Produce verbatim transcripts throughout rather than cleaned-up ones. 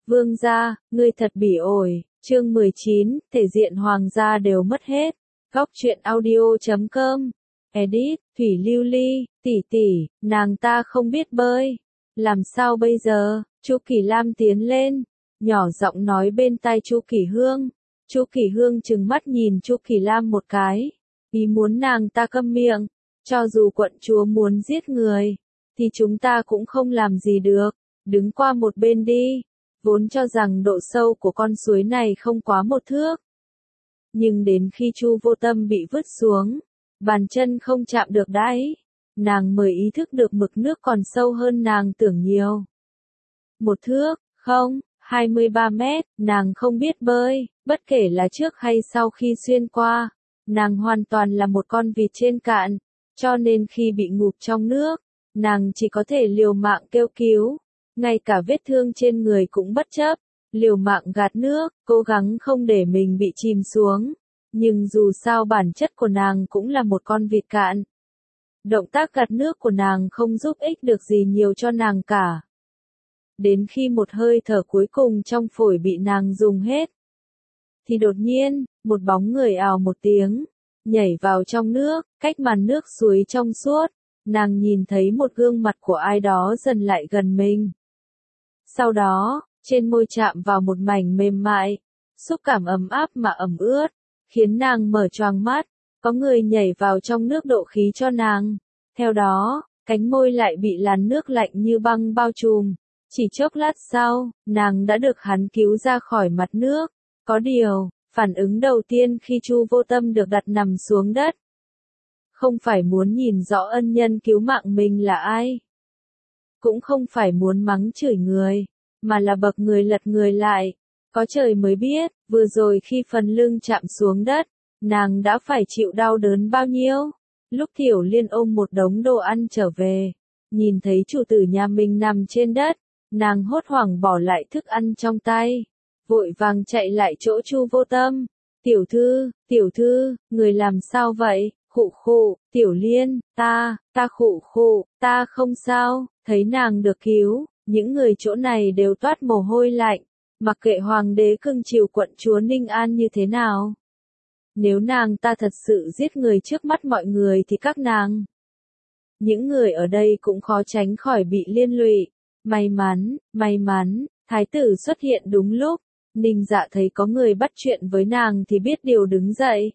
Vương gia, ngươi thật bỉ ổi. Chương mười chín, thể diện hoàng gia đều mất hết. Góc truyện audio chấm com. Edit, Thủy Lưu Ly, tỷ tỷ, nàng ta không biết bơi. Làm sao bây giờ? Chu Kỳ Lam tiến lên, nhỏ giọng nói bên tai Chu Kỳ Hương. Chu Kỳ Hương trừng mắt nhìn Chu Kỳ Lam một cái, ý muốn nàng ta câm miệng. Cho dù quận chúa muốn giết người, thì chúng ta cũng không làm gì được. Đứng qua một bên đi. Vốn cho rằng độ sâu của con suối này không quá một thước. Nhưng đến khi Chu Vô Tâm bị vứt xuống, bàn chân không chạm được đáy, nàng mới ý thức được mực nước còn sâu hơn nàng tưởng nhiều. Một thước, không, hai mươi ba mét, nàng không biết bơi, bất kể là trước hay sau khi xuyên qua. Nàng hoàn toàn là một con vịt trên cạn, cho nên khi bị ngụp trong nước, nàng chỉ có thể liều mạng kêu cứu. Ngay cả vết thương trên người cũng bất chấp, liều mạng gạt nước, cố gắng không để mình bị chìm xuống. Nhưng dù sao bản chất của nàng cũng là một con vịt cạn. Động tác gạt nước của nàng không giúp ích được gì nhiều cho nàng cả. Đến khi một hơi thở cuối cùng trong phổi bị nàng dùng hết, thì đột nhiên, một bóng người ào một tiếng, nhảy vào trong nước, cách màn nước suối trong suốt, nàng nhìn thấy một gương mặt của ai đó dần lại gần mình. Sau đó, trên môi chạm vào một mảnh mềm mại, xúc cảm ấm áp mà ẩm ướt, khiến nàng mở choàng mắt, có người nhảy vào trong nước độ khí cho nàng. Theo đó, cánh môi lại bị làn nước lạnh như băng bao trùm. Chỉ chốc lát sau, nàng đã được hắn cứu ra khỏi mặt nước. Có điều, phản ứng đầu tiên khi Chu Vô Tâm được đặt nằm xuống đất, không phải muốn nhìn rõ ân nhân cứu mạng mình là ai. Cũng không phải muốn mắng chửi người, mà là bậc người lật người lại. Có trời mới biết, vừa rồi khi phần lưng chạm xuống đất, nàng đã phải chịu đau đớn bao nhiêu. Lúc Tiểu Liên ôm một đống đồ ăn trở về, nhìn thấy chủ tử nhà mình nằm trên đất, nàng hốt hoảng bỏ lại thức ăn trong tay, vội vàng chạy lại chỗ Chu Vô Tâm. Tiểu thư, tiểu thư, người làm sao vậy? Khụ khụ, Tiểu Liên, ta, ta khụ khụ, ta không sao. Thấy nàng được cứu, những người chỗ này đều toát mồ hôi lạnh, mặc kệ hoàng đế cưng chiều quận chúa Ninh An như thế nào. Nếu nàng ta thật sự giết người trước mắt mọi người thì các nàng, những người ở đây cũng khó tránh khỏi bị liên lụy. May mắn, may mắn, thái tử xuất hiện đúng lúc. Ninh Dạ thấy có người bắt chuyện với nàng thì biết điều đứng dậy.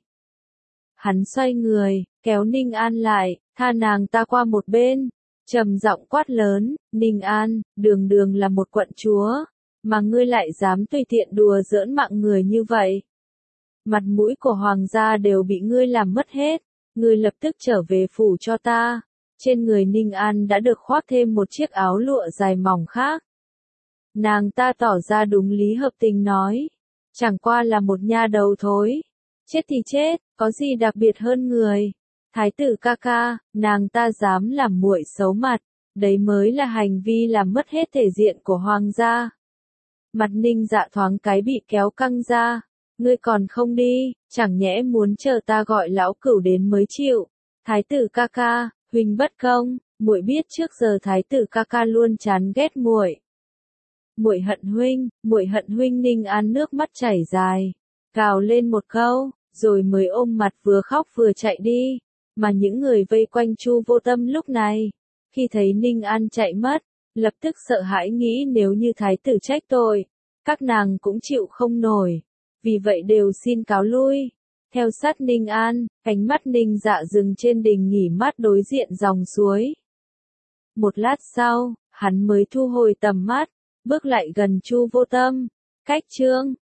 Hắn xoay người, kéo Ninh An lại, tha nàng ta qua một bên. Trầm giọng quát lớn, Ninh An, đường đường là một quận chúa, mà ngươi lại dám tùy tiện đùa giỡn mạng người như vậy. Mặt mũi của hoàng gia đều bị ngươi làm mất hết, ngươi lập tức trở về phủ cho ta. Trên người Ninh An đã được khoác thêm một chiếc áo lụa dài mỏng khác. Nàng ta tỏ ra đúng lý hợp tình nói, chẳng qua là một nha đầu thôi. Chết thì chết, có gì đặc biệt hơn người. Thái tử ca ca, nàng ta dám làm muội xấu mặt, đấy mới là hành vi làm mất hết thể diện của hoàng gia. Mặt Ninh Dạ thoáng cái bị kéo căng ra, ngươi còn không đi, chẳng nhẽ muốn chờ ta gọi lão cửu đến mới chịu. Thái tử ca ca, huynh bất công, muội biết trước giờ thái tử ca ca luôn chán ghét muội. Muội hận huynh, muội hận huynh. Ninh An nước mắt chảy dài, gào lên một câu, rồi mới ôm mặt vừa khóc vừa chạy đi. Mà những người vây quanh Chu Vô Tâm lúc này, khi thấy Ninh An chạy mất, lập tức sợ hãi nghĩ nếu như thái tử trách tội, các nàng cũng chịu không nổi, vì vậy đều xin cáo lui. Theo sát Ninh An, ánh mắt Ninh Dạ dừng trên đình nghỉ mát đối diện dòng suối. Một lát sau, hắn mới thu hồi tầm mắt, bước lại gần Chu Vô Tâm. Cách chương